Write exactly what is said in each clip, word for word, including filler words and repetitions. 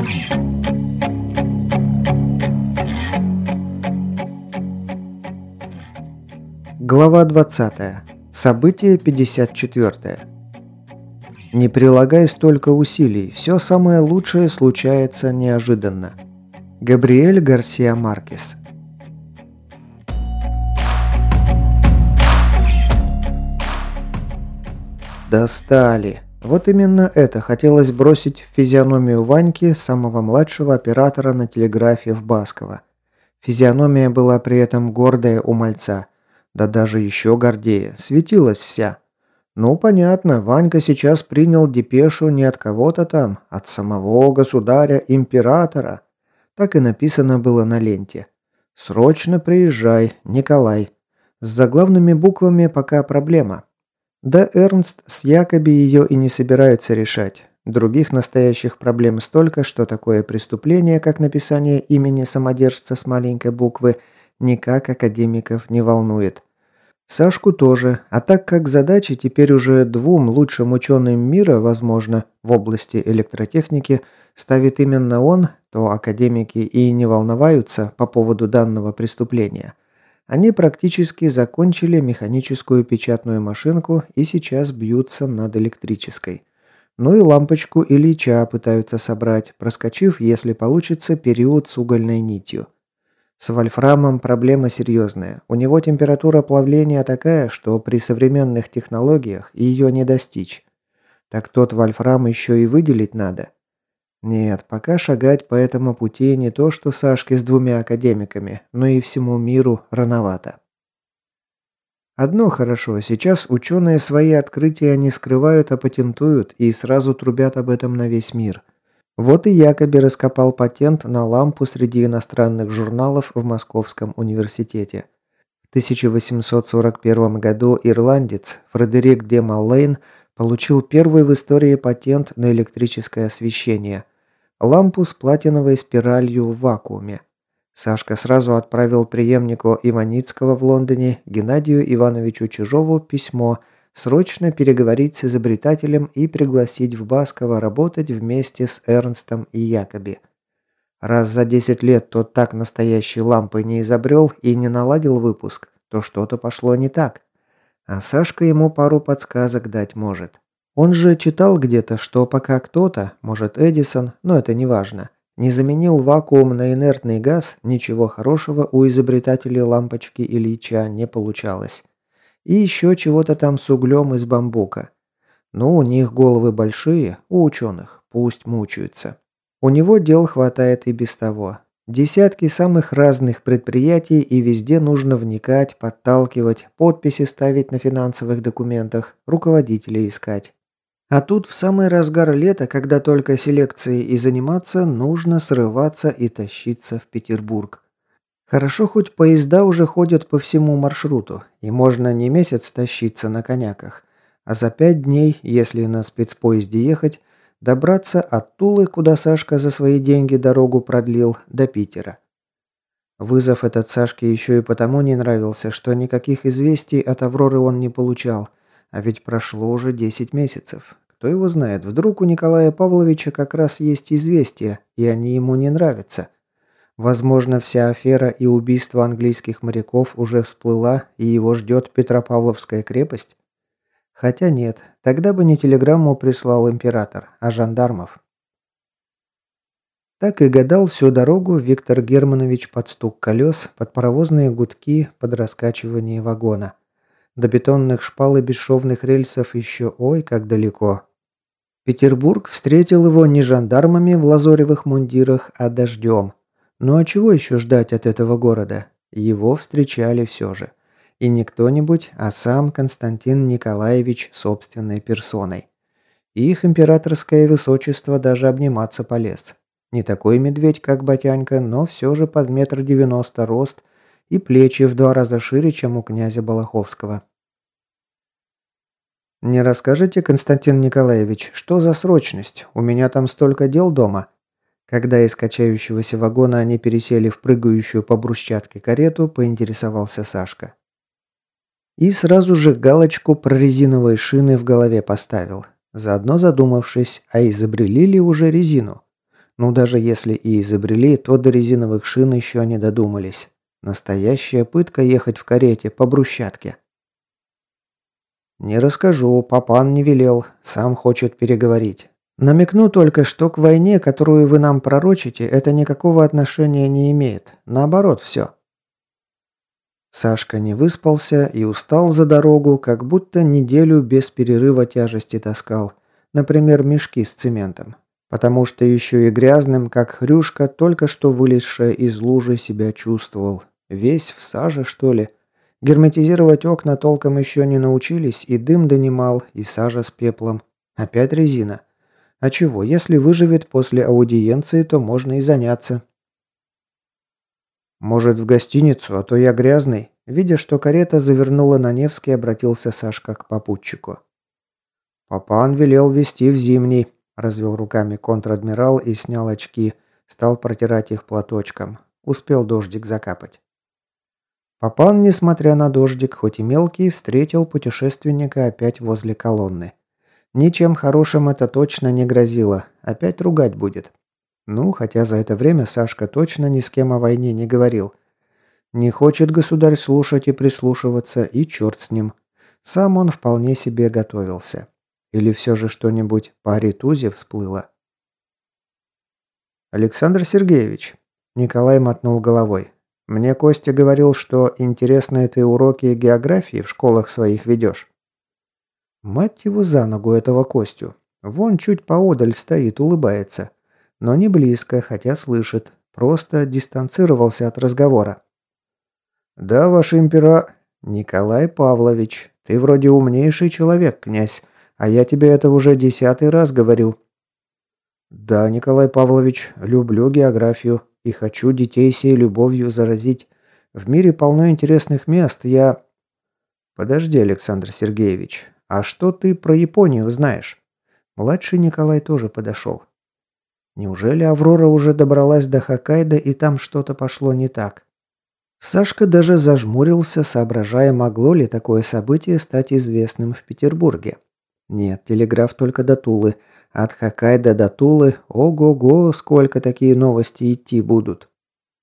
Глава двадцатая. Событие пятьдесят четвёртое. Не прилагай столько усилий, все самое лучшее случается неожиданно. Габриэль Гарсиа Маркес. Достали. Вот именно это хотелось бросить в физиономию Ваньки, самого младшего оператора на телеграфе в Басково. Физиономия была при этом гордая у мальца. Да даже еще гордее, светилась вся. Ну, понятно, Ванька сейчас принял депешу не от кого-то там, от самого государя-императора. Так и написано было на ленте. «Срочно приезжай, Николай». С заглавными буквами пока проблема. Да Эрнст с Якоби ее и не собираются решать. Других настоящих проблем столько, что такое преступление, как написание имени самодержца с маленькой буквы, никак академиков не волнует. Сашку тоже, а так как задачи теперь уже двум лучшим ученым мира, возможно, в области электротехники, ставит именно он, то академики и не волноваются по поводу данного преступления. Они практически закончили механическую печатную машинку и сейчас бьются над электрической. Ну и лампочку Ильича пытаются собрать, проскочив, если получится, период с угольной нитью. С вольфрамом проблема серьезная. У него температура плавления такая, что при современных технологиях ее не достичь. Так тот вольфрам еще и выделить надо. Нет, пока шагать по этому пути не то что Сашке с двумя академиками, но и всему миру рановато. Одно хорошо, сейчас ученые свои открытия не скрывают, а патентуют и сразу трубят об этом на весь мир. Вот и Якоби раскопал патент на лампу среди иностранных журналов в Московском университете. В тысяча восемьсот сорок первом году ирландец Фредерик де Маллейн получил первый в истории патент на электрическое освещение – лампу с платиновой спиралью в вакууме. Сашка сразу отправил преемнику Иваницкого в Лондоне Геннадию Ивановичу Чижову письмо – срочно переговорить с изобретателем и пригласить в Басково работать вместе с Эрнстом и Якоби. Раз за десять лет тот так настоящей лампы не изобрел и не наладил выпуск, то что-то пошло не так. А Сашка ему пару подсказок дать может. Он же читал где-то, что пока кто-то, может Эдисон, но это не важно, не заменил вакуум на инертный газ, ничего хорошего у изобретателей лампочки Ильича не получалось. И еще чего-то там с углем из бамбука. Ну, у них головы большие, у ученых, пусть мучаются. У него дел хватает и без того. Десятки самых разных предприятий, и везде нужно вникать, подталкивать, подписи ставить на финансовых документах, руководителей искать. А тут в самый разгар лета, когда только селекцией и заниматься, нужно срываться и тащиться в Петербург. Хорошо, хоть поезда уже ходят по всему маршруту, и можно не месяц тащиться на коняках, а за пять дней, если на спецпоезде ехать, добраться от Тулы, куда Сашка за свои деньги дорогу продлил, до Питера. Вызов этот Сашке еще и потому не нравился, что никаких известий от Авроры он не получал, а ведь прошло уже десять месяцев. Кто его знает, вдруг у Николая Павловича как раз есть известия, и они ему не нравятся. Возможно, вся афера и убийство английских моряков уже всплыла, и его ждет Петропавловская крепость? Хотя нет, тогда бы не телеграмму прислал император, а жандармов. Так и гадал всю дорогу Виктор Германович под стук колес, под паровозные гудки, под раскачивание вагона. До бетонных шпал и бесшовных рельсов еще ой как далеко. Петербург встретил его не жандармами в лазоревых мундирах, а дождем. Ну а чего еще ждать от этого города? Его встречали все же. И не кто-нибудь, а сам Константин Николаевич собственной персоной. И их императорское высочество даже обниматься полез. Не такой медведь, как Батянька, но все же под метр девяносто рост и плечи в два раза шире, чем у князя Балаховского. «Не расскажете, Константин Николаевич, что за срочность? У меня там столько дел дома». Когда из качающегося вагона они пересели в прыгающую по брусчатке карету, поинтересовался Сашка. И сразу же галочку про резиновые шины в голове поставил, заодно задумавшись, а изобрели ли уже резину. Ну, даже если и изобрели, то до резиновых шин еще не додумались. Настоящая пытка ехать в карете по брусчатке. «Не расскажу, папан не велел, сам хочет переговорить. Намекну только, что к войне, которую вы нам пророчите, это никакого отношения не имеет. Наоборот, все». Сашка не выспался и устал за дорогу, как будто неделю без перерыва тяжести таскал. Например, мешки с цементом. Потому что еще и грязным, как хрюшка, только что вылезшая из лужи себя чувствовал. Весь в саже, что ли? Герметизировать окна толком еще не научились, и дым донимал, и сажа с пеплом. Опять резина. А чего, если выживет после аудиенции, то можно и заняться. «Может, в гостиницу, а то я грязный?» Видя, что карета завернула на Невский, обратился Сашка к попутчику. «Папан велел везти в Зимний», – развел руками контр-адмирал и снял очки, стал протирать их платочком. Успел дождик закапать. Папан, несмотря на дождик, хоть и мелкий, встретил путешественника опять возле колонны. Ничем хорошим это точно не грозило, опять ругать будет. Ну, хотя за это время Сашка точно ни с кем о войне не говорил. Не хочет государь слушать и прислушиваться, и черт с ним. Сам он вполне себе готовился. Или все же что-нибудь по Аритузе всплыло? «Александр Сергеевич», – Николай мотнул головой, – «мне Костя говорил, что интересные ты уроки географии в школах своих ведешь». Мать его за ногу этого Костю. Вон чуть поодаль стоит, улыбается. Но не близко, хотя слышит. Просто дистанцировался от разговора. «Да, ваше импера...» «Николай Павлович, ты вроде умнейший человек, князь, а я тебе это уже десятый раз говорю». «Да, Николай Павлович, люблю географию и хочу детей сей любовью заразить. В мире полно интересных мест, я...» «Подожди, Александр Сергеевич, а что ты про Японию знаешь?» Младший Николай тоже подошел. Неужели Аврора уже добралась до Хоккайдо и там что-то пошло не так? Сашка даже зажмурился, соображая, могло ли такое событие стать известным в Петербурге. Нет, телеграф только до Тулы. От Хоккайдо до Тулы, ого-го, сколько такие новости идти будут.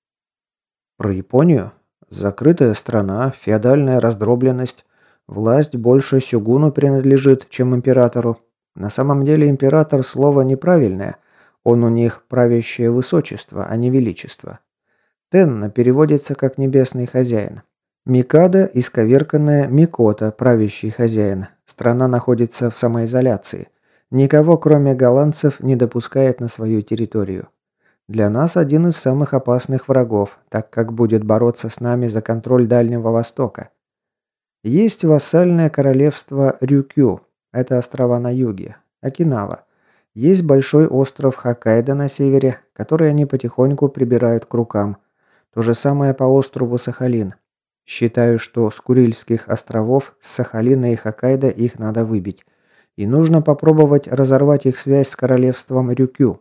Про Японию? Закрытая страна, феодальная раздробленность. Власть больше сёгуну принадлежит, чем императору. На самом деле император слово неправильное. Он у них правящее высочество, а не величество. Тенна переводится как «небесный хозяин». Микадо – исковерканная Микота, правящий хозяин. Страна находится в самоизоляции. Никого, кроме голландцев, не допускает на свою территорию. Для нас один из самых опасных врагов, так как будет бороться с нами за контроль Дальнего Востока. Есть вассальное королевство Рюкю. Это острова на юге. Окинава. Есть большой остров Хоккайдо на севере, который они потихоньку прибирают к рукам. То же самое по острову Сахалин. Считаю, что с Курильских островов, с Сахалина и Хоккайдо их надо выбить. И нужно попробовать разорвать их связь с королевством Рюкю.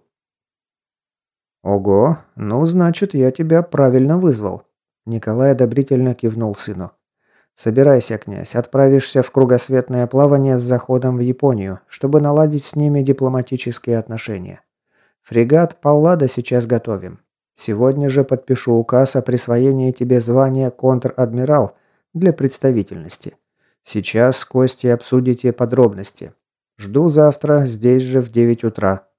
Ого, ну значит, я тебя правильно вызвал. Николай одобрительно кивнул сыну. Собирайся, князь, отправишься в кругосветное плавание с заходом в Японию, чтобы наладить с ними дипломатические отношения. Фрегат Паллада сейчас готовим. Сегодня же подпишу указ о присвоении тебе звания контр-адмирал для представительности. Сейчас с Костей обсудите подробности. Жду завтра здесь же в девять утра.